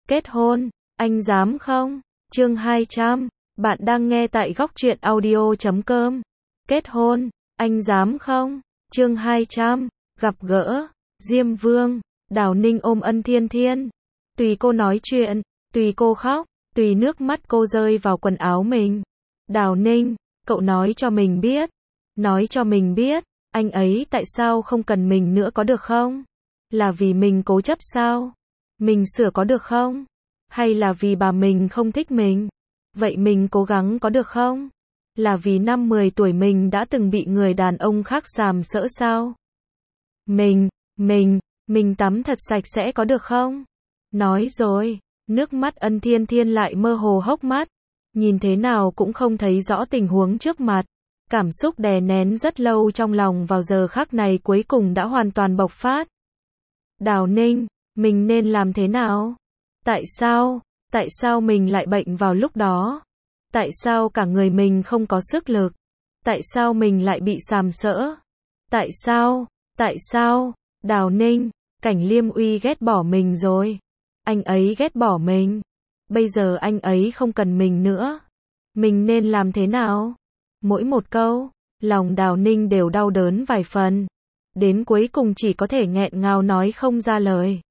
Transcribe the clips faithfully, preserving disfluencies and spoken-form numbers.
Kết hôn, anh dám không? Chương hai trăm, bạn đang nghe tại góc truyện audio chấm com. Kết hôn, anh dám không? Chương hai trăm, gặp gỡ, Diêm Vương, Đào Ninh ôm Ân Thiên Thiên. Tùy cô nói chuyện, tùy cô khóc, tùy nước mắt cô rơi vào quần áo mình. Đào Ninh, cậu nói cho mình biết, nói cho mình biết, anh ấy tại sao không cần mình nữa có được không? Là vì mình cố chấp sao? Mình sửa có được không? Hay là vì bà mình không thích mình? Vậy mình cố gắng có được không? Là vì năm mười tuổi mình đã từng bị người đàn ông khác sàm sỡ sao? Mình, mình, mình tắm thật sạch sẽ có được không? Nói rồi, nước mắt Ân Thiên Thiên lại mơ hồ hốc mắt, nhìn thế nào cũng không thấy rõ tình huống trước mặt. Cảm xúc đè nén rất lâu trong lòng vào giờ khắc này cuối cùng đã hoàn toàn bộc phát. Đào Ninh, mình nên làm thế nào? Tại sao? Tại sao mình lại bệnh vào lúc đó? Tại sao cả người mình không có sức lực? Tại sao mình lại bị sàm sỡ? Tại sao? Tại sao? Đào Ninh, Cảnh Liêm Uy ghét bỏ mình rồi. Anh ấy ghét bỏ mình. Bây giờ anh ấy không cần mình nữa. Mình nên làm thế nào? Mỗi một câu, lòng Đào Ninh đều đau đớn vài phần. Đến cuối cùng chỉ có thể nghẹn ngào nói không ra lời.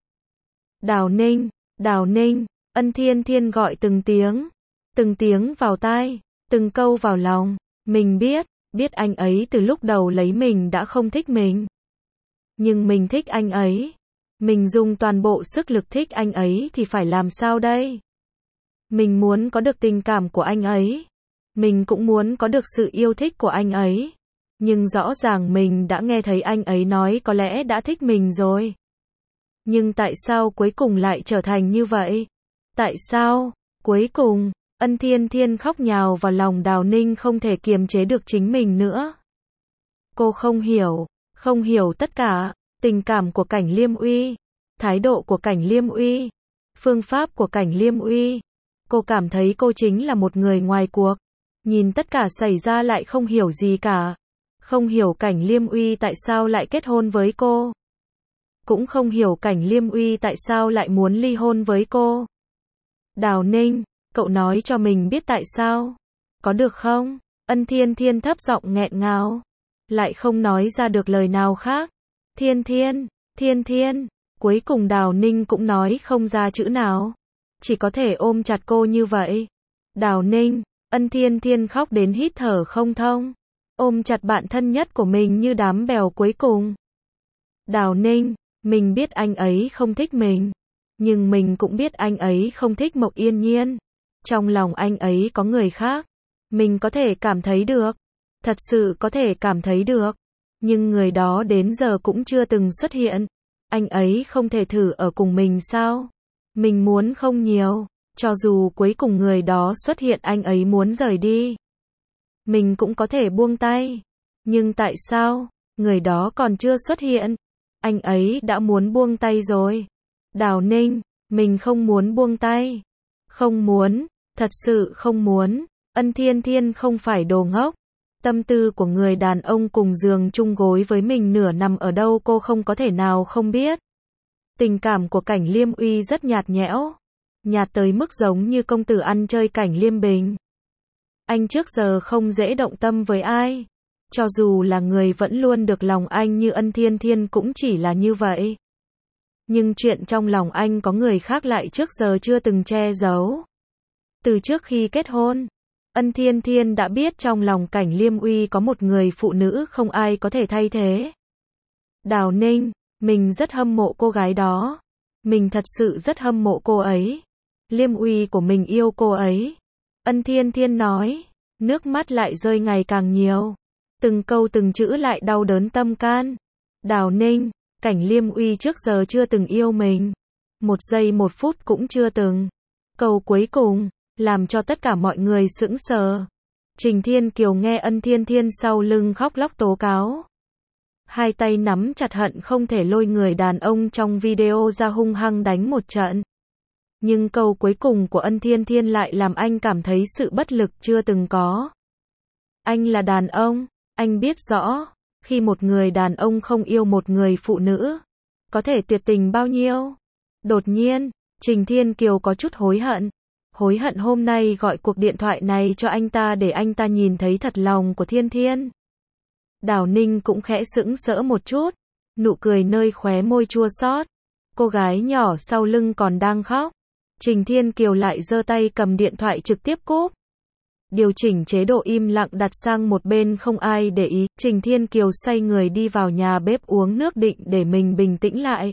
Đào Ninh, Đào Ninh, Ân Thiên Thiên gọi từng tiếng, từng tiếng vào tai, từng câu vào lòng. Mình biết, biết anh ấy từ lúc đầu lấy mình đã không thích mình. Nhưng mình thích anh ấy. Mình dùng toàn bộ sức lực thích anh ấy thì phải làm sao đây? Mình muốn có được tình cảm của anh ấy. Mình cũng muốn có được sự yêu thích của anh ấy. Nhưng rõ ràng mình đã nghe thấy anh ấy nói có lẽ đã thích mình rồi. Nhưng tại sao cuối cùng lại trở thành như vậy? Tại sao? Cuối cùng, Ân Thiên Thiên khóc nhào vào lòng Đào Ninh không thể kiềm chế được chính mình nữa. Cô không hiểu, không hiểu tất cả, tình cảm của Cảnh Liêm Uy, thái độ của Cảnh Liêm Uy, phương pháp của Cảnh Liêm Uy. Cô cảm thấy cô chính là một người ngoài cuộc, nhìn tất cả xảy ra lại không hiểu gì cả. Không hiểu Cảnh Liêm Uy tại sao lại kết hôn với cô. Cũng không hiểu Cảnh Liêm Uy tại sao lại muốn ly hôn với cô. Đào Ninh, cậu nói cho mình biết tại sao. Có được không? Ân Thiên Thiên thấp giọng nghẹn ngào. Lại không nói ra được lời nào khác. Thiên Thiên, Thiên Thiên. Cuối cùng Đào Ninh cũng nói không ra chữ nào. Chỉ có thể ôm chặt cô như vậy. Đào Ninh, Ân Thiên Thiên khóc đến hít thở không thông. Ôm chặt bạn thân nhất của mình như đám bèo cuối cùng. Đào Ninh, mình biết anh ấy không thích mình. Nhưng mình cũng biết anh ấy không thích Mộc Yên Nhiên. Trong lòng anh ấy có người khác. Mình có thể cảm thấy được. Thật sự có thể cảm thấy được. Nhưng người đó đến giờ cũng chưa từng xuất hiện. Anh ấy không thể thử ở cùng mình sao? Mình muốn không nhiều. Cho dù cuối cùng người đó xuất hiện anh ấy muốn rời đi. Mình cũng có thể buông tay. Nhưng tại sao? Người đó còn chưa xuất hiện. Anh ấy đã muốn buông tay rồi. Đào Ninh, mình không muốn buông tay. Không muốn, thật sự không muốn. Ân Thiên Thiên không phải đồ ngốc. Tâm tư của người đàn ông cùng giường chung gối với mình nửa năm ở đâu cô không có thể nào không biết. Tình cảm của Cảnh Liêm Uy rất nhạt nhẽo. Nhạt tới mức giống như công tử ăn chơi Cảnh Liêm Bình. Anh trước giờ không dễ động tâm với ai. Cho dù là người vẫn luôn được lòng anh như Ân Thiên Thiên cũng chỉ là như vậy. Nhưng chuyện trong lòng anh có người khác lại trước giờ chưa từng che giấu. Từ trước khi kết hôn, Ân Thiên Thiên đã biết trong lòng Cảnh Liêm Uy có một người phụ nữ không ai có thể thay thế. Đào Ninh, mình rất hâm mộ cô gái đó. Mình thật sự rất hâm mộ cô ấy. Liêm Uy của mình yêu cô ấy. Ân Thiên Thiên nói, nước mắt lại rơi ngày càng nhiều. Từng câu từng chữ lại đau đớn tâm can. Đào Ninh, Cảnh Liêm Uy trước giờ chưa từng yêu mình. Một giây một phút cũng chưa từng. Câu cuối cùng, làm cho tất cả mọi người sững sờ. Trình Thiên Kiều nghe Ân Thiên Thiên sau lưng khóc lóc tố cáo. Hai tay nắm chặt hận không thể lôi người đàn ông trong video ra hung hăng đánh một trận. Nhưng câu cuối cùng của Ân Thiên Thiên lại làm anh cảm thấy sự bất lực chưa từng có. Anh là đàn ông, anh biết rõ, khi một người đàn ông không yêu một người phụ nữ, có thể tuyệt tình bao nhiêu. Đột nhiên, Trình Thiên Kiều có chút hối hận. Hối hận hôm nay gọi cuộc điện thoại này cho anh ta để anh ta nhìn thấy thật lòng của Thiên Thiên. Đào Ninh cũng khẽ sững sỡ một chút, nụ cười nơi khóe môi chua xót. Cô gái nhỏ sau lưng còn đang khóc. Trình Thiên Kiều lại giơ tay cầm điện thoại trực tiếp cúp. Điều chỉnh chế độ im lặng đặt sang một bên không ai để ý, Trình Thiên Kiều xoay người đi vào nhà bếp uống nước định để mình bình tĩnh lại.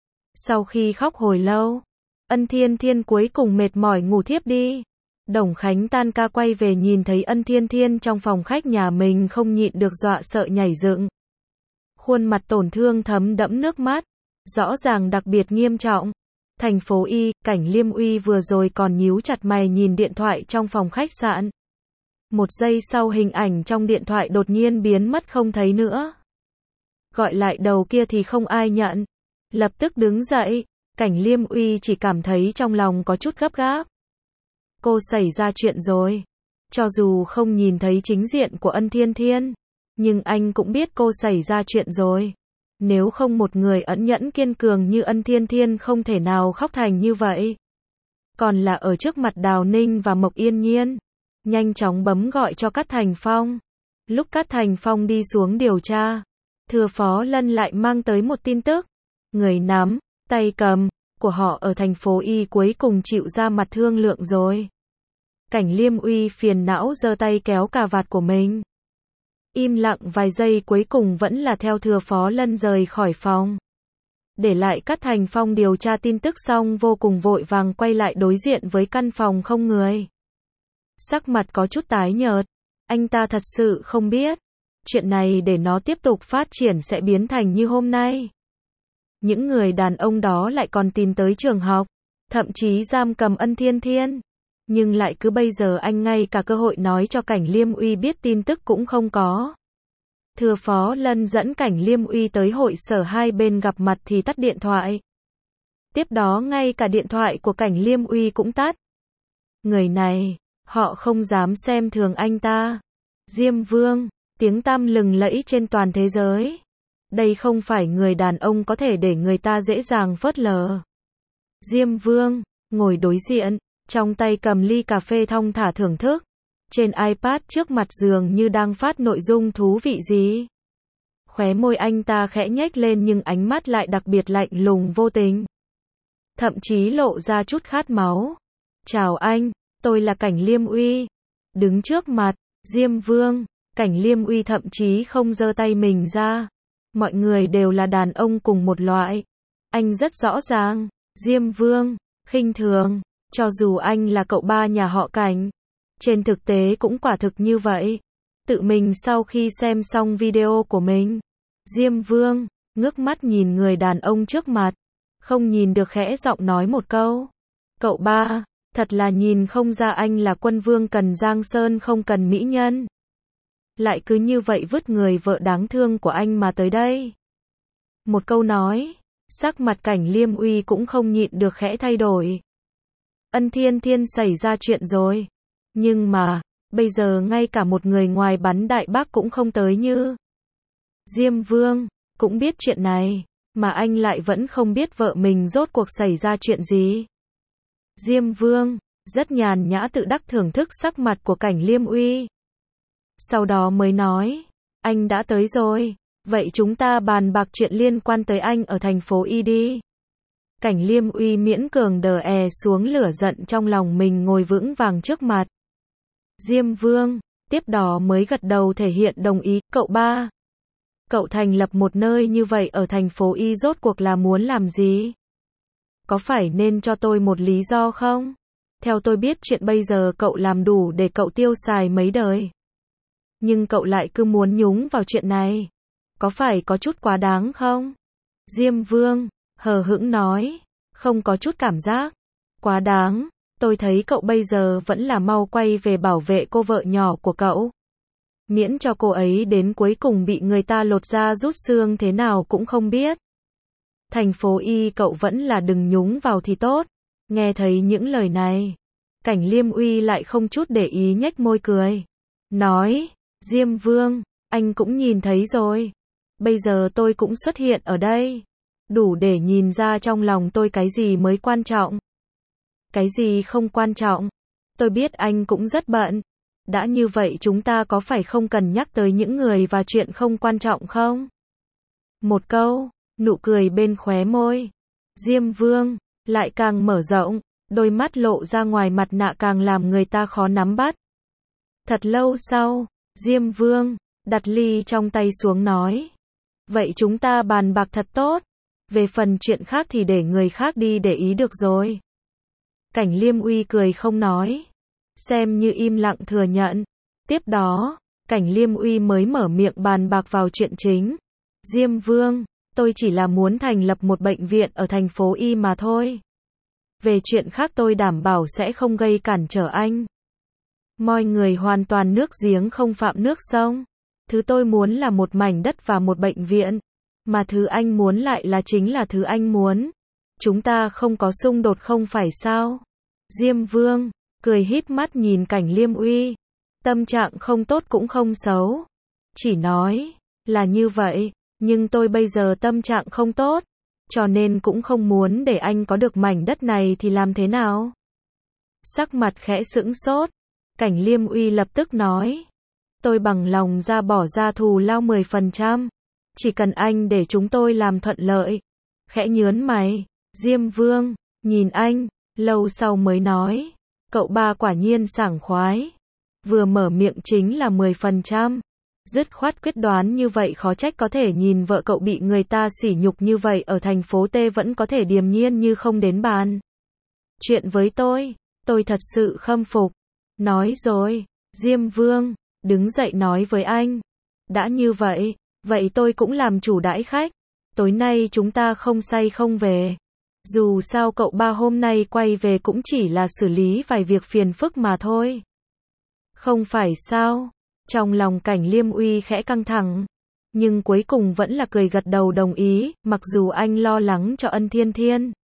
Sau khi khóc hồi lâu, Ân Thiên Thiên cuối cùng mệt mỏi ngủ thiếp đi. Đồng Khánh tan ca quay về nhìn thấy Ân Thiên Thiên trong phòng khách nhà mình không nhịn được dọa sợ nhảy dựng. Khuôn mặt tổn thương thấm đẫm nước mắt, rõ ràng đặc biệt nghiêm trọng. Thành phố Y, Cảnh Liêm Uy vừa rồi còn nhíu chặt mày nhìn điện thoại trong phòng khách sạn. Một giây sau hình ảnh trong điện thoại đột nhiên biến mất không thấy nữa. Gọi lại đầu kia thì không ai nhận. Lập tức đứng dậy, Cảnh Liêm Uy chỉ cảm thấy trong lòng có chút gấp gáp. Cô xảy ra chuyện rồi. Cho dù không nhìn thấy chính diện của Ân Thiên Thiên, nhưng anh cũng biết cô xảy ra chuyện rồi. Nếu không một người ẩn nhẫn kiên cường như Ân Thiên Thiên không thể nào khóc thành như vậy. Còn là ở trước mặt Đào Ninh và Mộc Yên Nhiên. Nhanh chóng bấm gọi cho Cát Thành Phong. Lúc Cát Thành Phong đi xuống điều tra, Thừa Phó Lân lại mang tới một tin tức. Người nắm, tay cầm, của họ ở thành phố Y cuối cùng chịu ra mặt thương lượng rồi. Cảnh Liêm Uy phiền não giơ tay kéo cà vạt của mình. Im lặng vài giây cuối cùng vẫn là theo Thừa Phó Lân rời khỏi phòng. Để lại Cát Thành Phong điều tra tin tức xong vô cùng vội vàng quay lại đối diện với căn phòng không người. Sắc mặt có chút tái nhợt. Anh ta thật sự không biết. Chuyện này để nó tiếp tục phát triển sẽ biến thành như hôm nay. Những người đàn ông đó lại còn tìm tới trường học. Thậm chí giam cầm Ân Thiên Thiên. Nhưng lại cứ bây giờ anh ngay cả cơ hội nói cho Cảnh Liêm Uy biết tin tức cũng không có. Thừa Phó Lân dẫn Cảnh Liêm Uy tới hội sở hai bên gặp mặt thì tắt điện thoại. Tiếp đó ngay cả điện thoại của Cảnh Liêm Uy cũng tắt. Người này, họ không dám xem thường anh ta. Diêm Vương, tiếng tăm lừng lẫy trên toàn thế giới. Đây không phải người đàn ông có thể để người ta dễ dàng phớt lờ. Diêm Vương, ngồi đối diện, trong tay cầm ly cà phê thong thả thưởng thức. Trên iPad trước mặt giường như đang phát nội dung thú vị gì. Khóe môi anh ta khẽ nhếch lên nhưng ánh mắt lại đặc biệt lạnh lùng vô tình. Thậm chí lộ ra chút khát máu. Chào anh, tôi là Cảnh Liêm Uy. Đứng trước mặt, Diêm Vương, Cảnh Liêm Uy thậm chí không giơ tay mình ra. Mọi người đều là đàn ông cùng một loại. Anh rất rõ ràng, Diêm Vương, khinh thường, cho dù anh là cậu ba nhà họ Cảnh. Trên thực tế cũng quả thực như vậy. Tự mình sau khi xem xong video của mình, Diêm Vương, ngước mắt nhìn người đàn ông trước mặt. Không nhìn được khẽ giọng nói một câu. Cậu ba, thật là nhìn không ra anh là quân vương cần giang sơn không cần mỹ nhân. Lại cứ như vậy vứt người vợ đáng thương của anh mà tới đây. Một câu nói, sắc mặt Cảnh Liêm Uy cũng không nhịn được khẽ thay đổi. Ân Thiên Thiên xảy ra chuyện rồi. Nhưng mà, bây giờ ngay cả một người ngoài bắn đại bác cũng không tới như. Diêm Vương, cũng biết chuyện này, mà anh lại vẫn không biết vợ mình rốt cuộc xảy ra chuyện gì. Diêm Vương, rất nhàn nhã tự đắc thưởng thức sắc mặt của Cảnh Liêm Uy. Sau đó mới nói, anh đã tới rồi, vậy chúng ta bàn bạc chuyện liên quan tới anh ở thành phố Y đi. Cảnh Liêm Uy miễn cường đè è xuống lửa giận trong lòng mình ngồi vững vàng trước mặt. Diêm Vương, tiếp đó mới gật đầu thể hiện đồng ý, cậu ba. Cậu thành lập một nơi như vậy ở thành phố Y rốt cuộc là muốn làm gì? Có phải nên cho tôi một lý do không? Theo tôi biết chuyện bây giờ cậu làm đủ để cậu tiêu xài mấy đời. Nhưng cậu lại cứ muốn nhúng vào chuyện này. Có phải có chút quá đáng không? Diêm Vương, hờ hững nói, không có chút cảm giác. Quá đáng, tôi thấy cậu bây giờ vẫn là mau quay về bảo vệ cô vợ nhỏ của cậu. Miễn cho cô ấy đến cuối cùng bị người ta lột da rút xương thế nào cũng không biết. Thành phố Y cậu vẫn là đừng nhúng vào thì tốt. Nghe thấy những lời này, Cảnh Liêm Uy lại không chút để ý nhếch môi cười. Nói, Diêm Vương, anh cũng nhìn thấy rồi. Bây giờ tôi cũng xuất hiện ở đây. Đủ để nhìn ra trong lòng tôi cái gì mới quan trọng. Cái gì không quan trọng? Tôi biết anh cũng rất bận. Đã như vậy chúng ta có phải không cần nhắc tới những người và chuyện không quan trọng không? Một câu, nụ cười bên khóe môi. Diêm Vương lại càng mở rộng, đôi mắt lộ ra ngoài mặt nạ càng làm người ta khó nắm bắt. Thật lâu sau, Diêm Vương đặt ly trong tay xuống nói. Vậy chúng ta bàn bạc thật tốt. Về phần chuyện khác thì để người khác đi để ý được rồi. Cảnh Liêm Uy cười không nói. Xem như im lặng thừa nhận. Tiếp đó, Cảnh Liêm Uy mới mở miệng bàn bạc vào chuyện chính. Diêm Vương, tôi chỉ là muốn thành lập một bệnh viện ở thành phố Y mà thôi. Về chuyện khác tôi đảm bảo sẽ không gây cản trở anh. Mọi người hoàn toàn nước giếng không phạm nước sông. Thứ tôi muốn là một mảnh đất và một bệnh viện. Mà thứ anh muốn lại là chính là thứ anh muốn. Chúng ta không có xung đột không phải sao? Diêm Vương cười híp mắt nhìn Cảnh Liêm Uy. Tâm trạng không tốt cũng không xấu. Chỉ nói là như vậy, nhưng tôi bây giờ tâm trạng không tốt. Cho nên cũng không muốn để anh có được mảnh đất này thì làm thế nào? Sắc mặt khẽ sững sốt. Cảnh Liêm Uy lập tức nói. Tôi bằng lòng ra bỏ ra thù lao mười phần trăm. Chỉ cần anh để chúng tôi làm thuận lợi. Khẽ nhớn mày. Diêm Vương nhìn anh, lâu sau mới nói. Cậu ba quả nhiên sảng khoái. Vừa mở miệng chính là mười phần trăm. Dứt khoát quyết đoán như vậy khó trách có thể nhìn vợ cậu bị người ta sỉ nhục như vậy ở thành phố T vẫn có thể điềm nhiên như không đến bàn. Chuyện với tôi, tôi thật sự khâm phục. Nói rồi, Diêm Vương đứng dậy nói với anh. Đã như vậy, vậy tôi cũng làm chủ đãi khách. Tối nay chúng ta không say không về. Dù sao cậu ba hôm nay quay về cũng chỉ là xử lý vài việc phiền phức mà thôi. Không phải sao? Trong lòng Cảnh Liêm Uy khẽ căng thẳng. Nhưng cuối cùng vẫn là cười gật đầu đồng ý, mặc dù anh lo lắng cho Ân Thiên Thiên.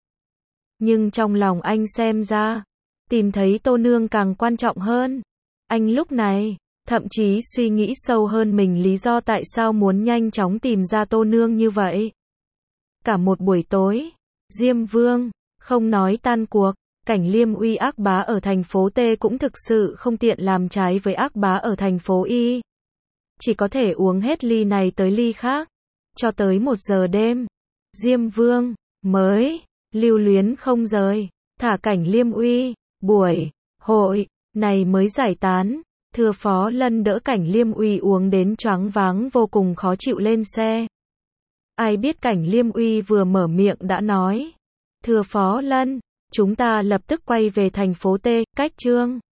Nhưng trong lòng anh xem ra, tìm thấy Tô Nương càng quan trọng hơn. Anh lúc này, thậm chí suy nghĩ sâu hơn mình lý do tại sao muốn nhanh chóng tìm ra Tô Nương như vậy. Cả một buổi tối, Diêm Vương không nói tan cuộc. Cảnh Liêm Uy ác bá ở thành phố T cũng thực sự không tiện làm trái với ác bá ở thành phố Y. Chỉ có thể uống hết ly này tới ly khác. Cho tới một giờ đêm, Diêm Vương mới lưu luyến không rời, thả Cảnh Liêm Uy. Buổi hội này mới giải tán. Thừa Phó Lân đỡ Cảnh Liêm Uy uống đến choáng váng vô cùng khó chịu lên xe. Ai biết Cảnh Liêm Uy vừa mở miệng đã nói. Thừa Phó Lân, chúng ta lập tức quay về thành phố T, cách Trương